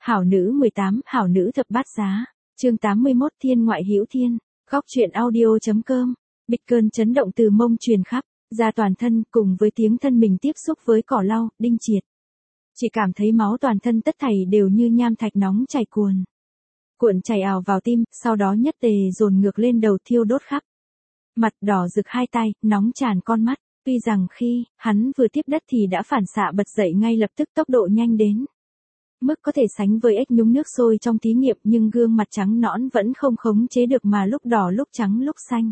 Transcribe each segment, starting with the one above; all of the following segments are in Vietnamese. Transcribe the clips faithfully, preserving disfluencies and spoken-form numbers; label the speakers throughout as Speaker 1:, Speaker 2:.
Speaker 1: Hảo nữ mười tám, hảo nữ thập bát giá. Chương tám mươi mốt Thiên ngoại hữu thiên. Góc truyện audio.com. Bịch cơn chấn động từ mông truyền khắp ra toàn thân, cùng với tiếng thân mình tiếp xúc với cỏ lau. Đinh Triệt chỉ cảm thấy máu toàn thân tất thảy đều như nham thạch nóng chảy cuồn cuộn chảy ào vào tim, sau đó nhất tề dồn ngược lên đầu thiêu đốt khắp mặt, đỏ rực hai tay, nóng tràn con mắt. Tuy rằng khi hắn vừa tiếp đất thì đã phản xạ bật dậy ngay lập tức, tốc độ nhanh đến mức có thể sánh với ếch nhúng nước sôi trong thí nghiệm, nhưng gương mặt trắng nõn vẫn không khống chế được mà lúc đỏ lúc trắng lúc xanh.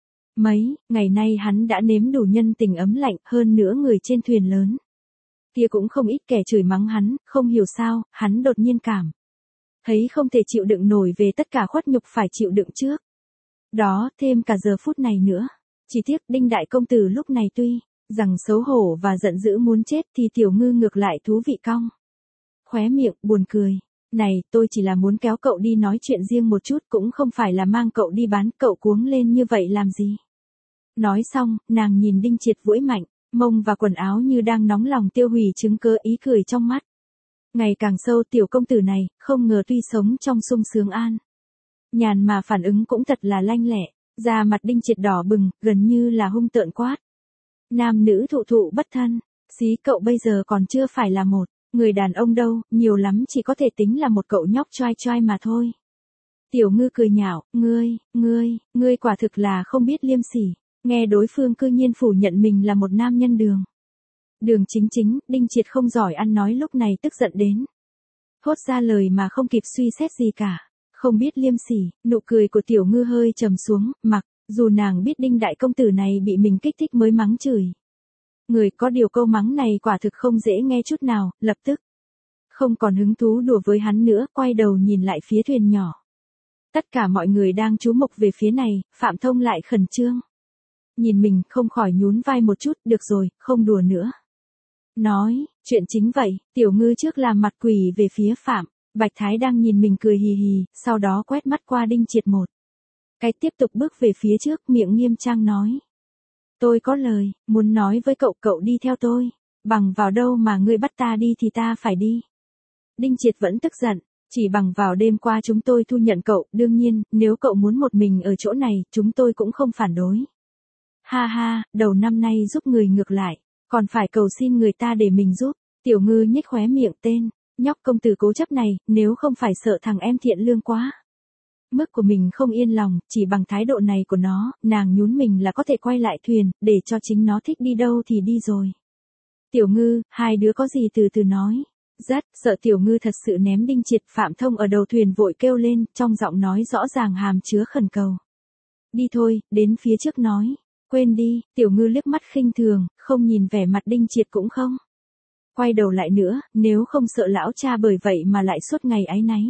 Speaker 1: Mấy ngày nay hắn đã nếm đủ nhân tình ấm lạnh, hơn nữa người trên thuyền lớn kia cũng không ít kẻ chửi mắng hắn, không hiểu sao, hắn đột nhiên cảm thấy không thể chịu đựng nổi về tất cả khuất nhục phải chịu đựng trước đó, thêm cả giờ phút này nữa. Chỉ tiếc Đinh đại công tử lúc này tuy rằng xấu hổ và giận dữ muốn chết thì Tiểu Ngư ngược lại thú vị cong khóe miệng, buồn cười. Này, tôi chỉ là muốn kéo cậu đi nói chuyện riêng một chút, cũng không phải là mang cậu đi bán, cậu cuống lên như vậy làm gì? Nói xong, nàng nhìn Đinh Triệt duỗi mạnh mông và quần áo như đang nóng lòng tiêu hủy chứng cớ, ý cười trong mắt ngày càng sâu. Tiểu công tử này, không ngờ tuy sống trong sung sướng an nhàn mà phản ứng cũng thật là lanh lẹ. Da mặt Đinh Triệt đỏ bừng, gần như là hung tợn quát: nam nữ thụ thụ bất thân, xí cậu bây giờ còn chưa phải là một người đàn ông đâu, nhiều lắm chỉ có thể tính là một cậu nhóc choai choai mà thôi. Tiểu Ngư cười nhạo: ngươi, ngươi, ngươi quả thực là không biết liêm sỉ. Nghe đối phương cư nhiên phủ nhận mình là một nam nhân đường đường chính chính, Đinh Triệt không giỏi ăn nói, lúc này tức giận đến thốt ra lời mà không kịp suy xét gì cả. Không biết liêm sỉ. Nụ cười của Tiểu Ngư hơi trầm xuống, mặc dù nàng biết Đinh đại công tử này bị mình kích thích mới mắng chửi người, có điều câu mắng này quả thực không dễ nghe chút nào. Lập tức không còn hứng thú đùa với hắn nữa, quay đầu nhìn lại phía thuyền nhỏ. Tất cả mọi người đang chú mục về phía này. Phạm Thông lại khẩn trương nhìn mình, không khỏi nhún vai một chút: được rồi, không đùa nữa. Nói chuyện chính vậy. Tiểu Ngư trước làm mặt quỷ về phía Phạm Bạch Thái đang nhìn mình cười hì hì, sau đó quét mắt qua Đinh Triệt một cái, tiếp tục bước về phía trước, miệng nghiêm trang nói: tôi có lời muốn nói với cậu, cậu đi theo tôi. Bằng vào đâu mà ngươi bắt ta đi thì ta phải đi? Đinh Triệt vẫn tức giận: chỉ bằng vào đêm qua chúng tôi thu nhận cậu, đương nhiên, nếu cậu muốn một mình ở chỗ này, chúng tôi cũng không phản đối. Ha ha, đầu năm nay giúp người ngược lại còn phải cầu xin người ta để mình giúp. Tiểu Ngư nhếch khóe miệng: tên nhóc công tử cố chấp này, nếu không phải sợ thằng em thiện lương quá mức của mình không yên lòng, chỉ bằng thái độ này của nó, nàng nhún mình là có thể quay lại thuyền, để cho chính nó thích đi đâu thì đi rồi. Tiểu Ngư, hai đứa có gì từ từ nói. Rất sợ Tiểu Ngư thật sự ném Đinh Triệt. Phạm Thông ở đầu thuyền vội kêu lên, trong giọng nói rõ ràng hàm chứa khẩn cầu: đi thôi, đến phía trước nói. Quên đi. Tiểu Ngư liếc mắt khinh thường, không nhìn vẻ mặt Đinh Triệt cũng không quay đầu lại nữa, nếu không sợ lão cha bởi vậy mà lại suốt ngày áy náy.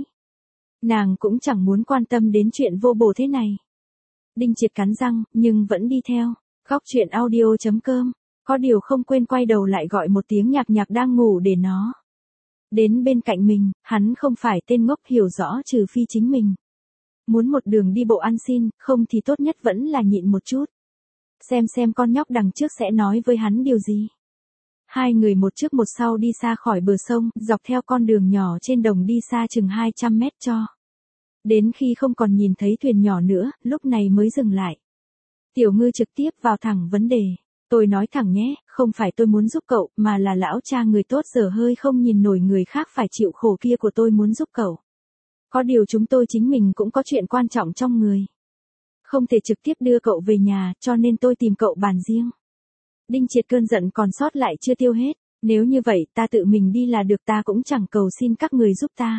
Speaker 1: Nàng cũng chẳng muốn quan tâm đến chuyện vô bổ thế này. Đinh Triệt cắn răng, nhưng vẫn đi theo. Góc truyện audio.com. Có điều không quên quay đầu lại gọi một tiếng Nhạc Nhạc đang ngủ để nó đến bên cạnh mình. Hắn không phải tên ngốc, hiểu rõ trừ phi chính mình muốn một đường đi bộ ăn xin, không thì tốt nhất vẫn là nhịn một chút. Xem xem con nhóc đằng trước sẽ nói với hắn điều gì. Hai người một trước một sau đi xa khỏi bờ sông, dọc theo con đường nhỏ trên đồng đi xa chừng hai trăm mét cho đến khi không còn nhìn thấy thuyền nhỏ nữa, lúc này mới dừng lại. Tiểu Ngư trực tiếp vào thẳng vấn đề: tôi nói thẳng nhé, không phải tôi muốn giúp cậu, mà là lão cha người tốt dở hơi không nhìn nổi người khác phải chịu khổ kia của tôi muốn giúp cậu. Có điều chúng tôi chính mình cũng có chuyện quan trọng trong người, không thể trực tiếp đưa cậu về nhà, cho nên tôi tìm cậu bàn riêng. Đinh Triệt cơn giận còn sót lại chưa tiêu hết: nếu như vậy, ta tự mình đi là được, ta cũng chẳng cầu xin các người giúp ta.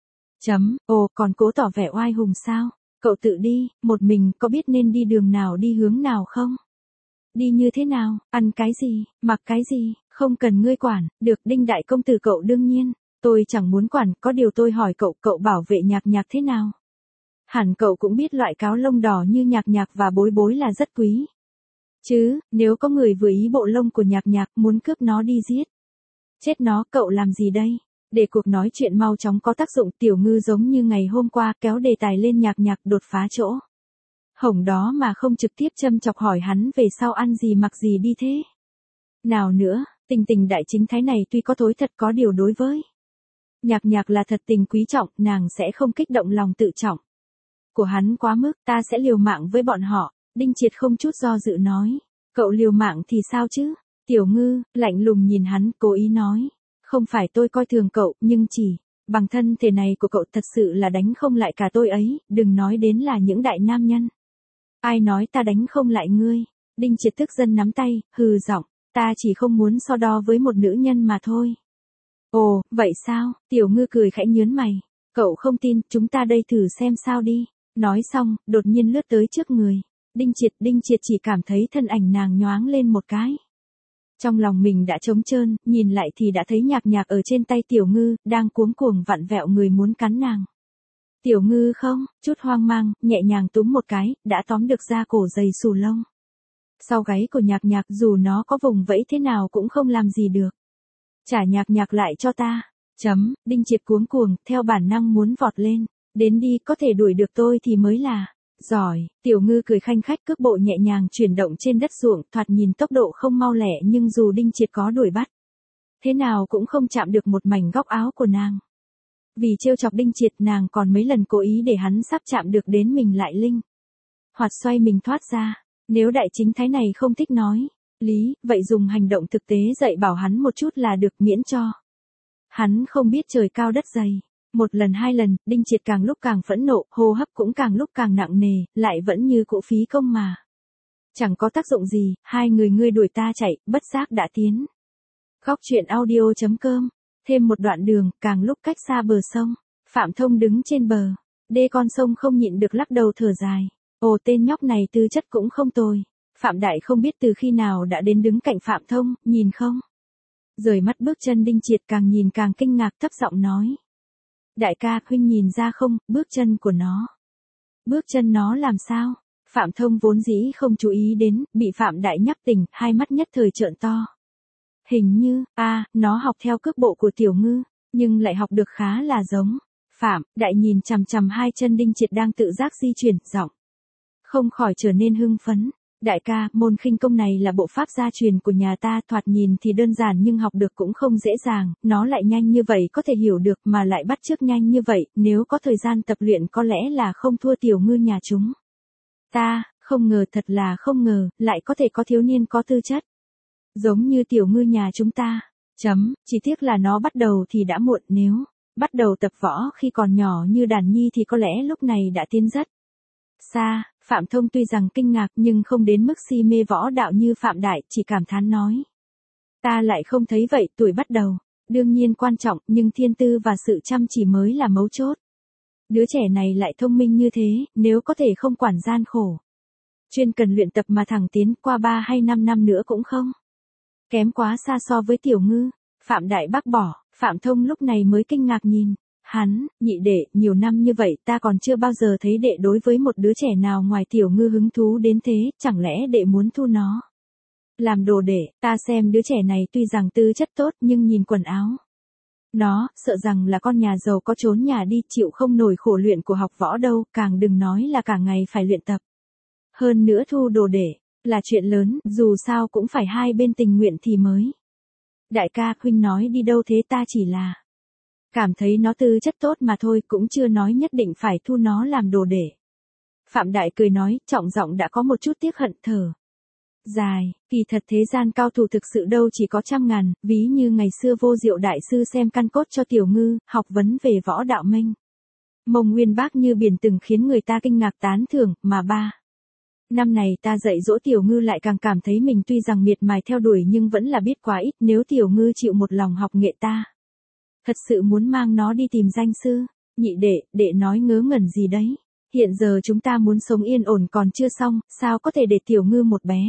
Speaker 1: Chấm. Ồ, còn cố tỏ vẻ oai hùng sao? Cậu tự đi, một mình, có biết nên đi đường nào, đi hướng nào không? Đi như thế nào, ăn cái gì, mặc cái gì, không cần ngươi quản. Được, Đinh đại công tử cậu đương nhiên tôi chẳng muốn quản, có điều tôi hỏi cậu, cậu bảo vệ Nhạc Nhạc thế nào? Hẳn cậu cũng biết loại cáo lông đỏ như Nhạc Nhạc và Bối Bối là rất quý chứ, nếu có người vừa ý bộ lông của Nhạc Nhạc, muốn cướp nó đi giết chết nó, cậu làm gì đây? Để cuộc nói chuyện mau chóng có tác dụng, Tiểu Ngư giống như ngày hôm qua kéo đề tài lên Nhạc Nhạc, đột phá chỗ hổng đó mà không trực tiếp châm chọc hỏi hắn về sau ăn gì mặc gì đi thế nào nữa. Tình tình đại chính thái này tuy có thối thật, có điều đối với Nhạc Nhạc là thật tình quý trọng, nàng sẽ không kích động lòng tự trọng của hắn quá mức, ta sẽ liều mạng với bọn họ. Đinh Triệt không chút do dự nói. Cậu liều mạng thì sao chứ? Tiểu Ngư, lạnh lùng nhìn hắn, cố ý nói. Không phải tôi coi thường cậu, nhưng chỉ, bằng thân thể này của cậu thật sự là đánh không lại cả tôi ấy, đừng nói đến là những đại nam nhân. Ai nói ta đánh không lại ngươi? Đinh Triệt tức giận nắm tay, hừ giọng, ta chỉ không muốn so đo với một nữ nhân mà thôi. Ồ, vậy sao? Tiểu Ngư cười khẽ nhớn mày. Cậu không tin, chúng ta đây thử xem sao đi. Nói xong, đột nhiên lướt tới trước người. Đinh Triệt, Đinh Triệt chỉ cảm thấy thân ảnh nàng nhoáng lên một cái. Trong lòng mình đã trống trơn, nhìn lại thì đã thấy Nhạc Nhạc ở trên tay Tiểu Ngư, đang cuống cuồng vặn vẹo người muốn cắn nàng. Tiểu Ngư không, chút hoang mang, nhẹ nhàng túm một cái, đã tóm được da cổ dày xù lông. Sau gáy của Nhạc Nhạc dù nó có vùng vẫy thế nào cũng không làm gì được. Trả Nhạc Nhạc lại cho ta. Chấm, Đinh Triệt cuống cuồng, theo bản năng muốn vọt lên. Đến đi, có thể đuổi được tôi thì mới là giỏi. Tiểu Ngư cười khanh khách, cước bộ nhẹ nhàng chuyển động trên đất ruộng, thoạt nhìn tốc độ không mau lẹ, nhưng dù Đinh Triệt có đuổi bắt, thế nào cũng không chạm được một mảnh góc áo của nàng. Vì trêu chọc Đinh Triệt, nàng còn mấy lần cố ý để hắn sắp chạm được đến mình lại linh hoạt xoay mình thoát ra. Nếu đại chính thái này không thích nói lý, vậy dùng hành động thực tế dạy bảo hắn một chút là được, miễn cho hắn không biết trời cao đất dày. Một lần hai lần, Đinh Triệt càng lúc càng phẫn nộ, hô hấp cũng càng lúc càng nặng nề, lại vẫn như cỗ phí công mà. Chẳng có tác dụng gì, hai người ngươi đuổi ta chạy, bất giác đã tiến. Góc truyện audio chấm com. Thêm một đoạn đường, càng lúc cách xa bờ sông. Phạm Thông đứng trên bờ. Đê con sông không nhịn được lắc đầu thở dài. Ồ, tên nhóc này tư chất cũng không tồi. Phạm Đại không biết từ khi nào đã đến đứng cạnh Phạm Thông, nhìn không? Rời mắt bước chân, Đinh Triệt càng nhìn càng kinh ngạc, thấp giọng nói. Đại ca, huynh nhìn ra không, bước chân của nó. Bước chân nó làm sao? Phạm Thông vốn dĩ không chú ý đến, bị Phạm Đại nhắc tỉnh, hai mắt nhất thời trợn to. Hình như, a, à, nó học theo cước bộ của Tiểu Ngư, nhưng lại học được khá là giống. Phạm Đại nhìn chằm chằm hai chân Đinh Triệt đang tự giác di chuyển, giọng không khỏi trở nên hưng phấn. Đại ca, môn khinh công này là bộ pháp gia truyền của nhà ta, thoạt nhìn thì đơn giản nhưng học được cũng không dễ dàng, nó lại nhanh như vậy có thể hiểu được mà lại bắt chước nhanh như vậy, nếu có thời gian tập luyện có lẽ là không thua Tiểu Ngư nhà chúng. Ta, không ngờ, thật là không ngờ, lại có thể có thiếu niên có tư chất. Giống như Tiểu Ngư nhà chúng ta. Chấm, chỉ tiếc là nó bắt đầu thì đã muộn, nếu bắt đầu tập võ khi còn nhỏ như Đàn Nhi thì có lẽ lúc này đã tiến rất xa. Phạm Thông tuy rằng kinh ngạc nhưng không đến mức si mê võ đạo như Phạm Đại, chỉ cảm thán nói. Ta lại không thấy vậy, tuổi bắt đầu, đương nhiên quan trọng, nhưng thiên tư và sự chăm chỉ mới là mấu chốt. Đứa trẻ này lại thông minh như thế, nếu có thể không quản gian khổ, chuyên cần luyện tập mà thẳng tiến, qua ba hay năm năm nữa cũng không kém quá xa so với Tiểu Ngư. Phạm Đại bác bỏ, Phạm Thông lúc này mới kinh ngạc nhìn. Hắn, nhị đệ, nhiều năm như vậy ta còn chưa bao giờ thấy đệ đối với một đứa trẻ nào ngoài Tiểu Ngư hứng thú đến thế, chẳng lẽ đệ muốn thu nó làm đồ đệ? Ta xem đứa trẻ này tuy rằng tư chất tốt nhưng nhìn quần áo nó, sợ rằng là con nhà giàu có trốn nhà đi, chịu không nổi khổ luyện của học võ đâu, càng đừng nói là cả ngày phải luyện tập. Hơn nữa thu đồ đệ là chuyện lớn, dù sao cũng phải hai bên tình nguyện thì mới. Đại ca, huynh nói đi đâu thế? Ta chỉ là cảm thấy nó tư chất tốt mà thôi, cũng chưa nói nhất định phải thu nó làm đồ đệ. Phạm Đại cười nói, trọng giọng đã có một chút tiếc hận, thở dài, kỳ thật thế gian cao thủ thực sự đâu chỉ có trăm ngàn, ví như ngày xưa Vô Diệu đại sư xem căn cốt cho Tiểu Ngư, học vấn về võ đạo mênh mông uyên bác như biển, từng khiến người ta kinh ngạc tán thưởng, mà ba năm này ta dạy dỗ Tiểu Ngư lại càng cảm thấy mình tuy rằng miệt mài theo đuổi nhưng vẫn là biết quá ít, nếu Tiểu Ngư chịu một lòng học nghệ ta thật sự muốn mang nó đi tìm danh sư. Nhị đệ, đệ nói ngớ ngẩn gì đấy? Hiện giờ chúng ta muốn sống yên ổn còn chưa xong, sao có thể để Tiểu Ngư một bé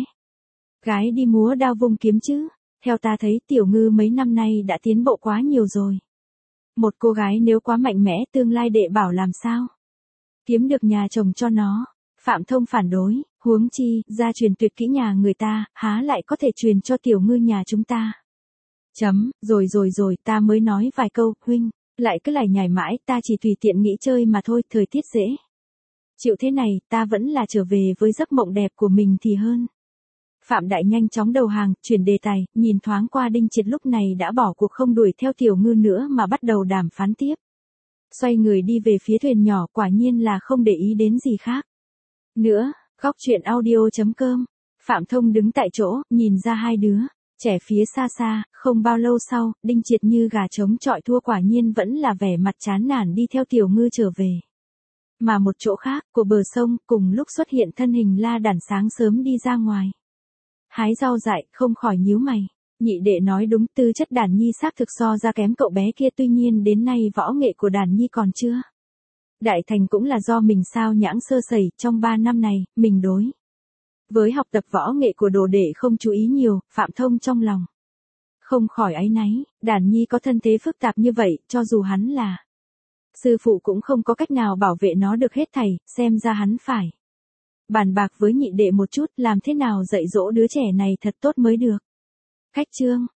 Speaker 1: gái đi múa đao vung kiếm chứ? Theo ta thấy Tiểu Ngư mấy năm nay đã tiến bộ quá nhiều rồi. Một cô gái nếu quá mạnh mẽ, tương lai đệ bảo làm sao kiếm được nhà chồng cho nó? Phạm Thông phản đối, huống chi, gia truyền tuyệt kỹ nhà người ta, há lại có thể truyền cho Tiểu Ngư nhà chúng ta? Chấm, rồi rồi rồi, ta mới nói vài câu, huynh lại cứ lải nhải mãi, ta chỉ tùy tiện nghĩ chơi mà thôi, thời tiết dễ chịu thế này, ta vẫn là trở về với giấc mộng đẹp của mình thì hơn. Phạm Đại nhanh chóng đầu hàng, chuyển đề tài, nhìn thoáng qua Đinh Triệt lúc này đã bỏ cuộc không đuổi theo Tiểu Ngư nữa mà bắt đầu đàm phán tiếp. Xoay người đi về phía thuyền nhỏ, quả nhiên là không để ý đến gì khác nữa. Góc truyện audio chấm com. Phạm Thông đứng tại chỗ, nhìn ra hai đứa trẻ phía xa xa, không bao lâu sau, Đinh Triệt như gà trống trọi thua, quả nhiên vẫn là vẻ mặt chán nản đi theo Tiểu Ngư trở về. Mà một chỗ khác, của bờ sông, cùng lúc xuất hiện thân hình La Đản sáng sớm đi ra ngoài hái rau dại, không khỏi nhíu mày. Nhị đệ nói đúng, tư chất Đản Nhi xác thực so ra kém cậu bé kia, tuy nhiên đến nay võ nghệ của Đản Nhi còn chưa đại thành, cũng là do mình sao nhãng sơ sẩy, trong ba năm này, mình đối với học tập võ nghệ của đồ đệ không chú ý nhiều. Phạm Thông trong lòng không khỏi áy náy, Đản Nhi có thân thế phức tạp như vậy, cho dù hắn là sư phụ cũng không có cách nào bảo vệ nó được hết thảy, xem ra hắn phải bàn bạc với nhị đệ một chút, làm thế nào dạy dỗ đứa trẻ này thật tốt mới được. Khách chương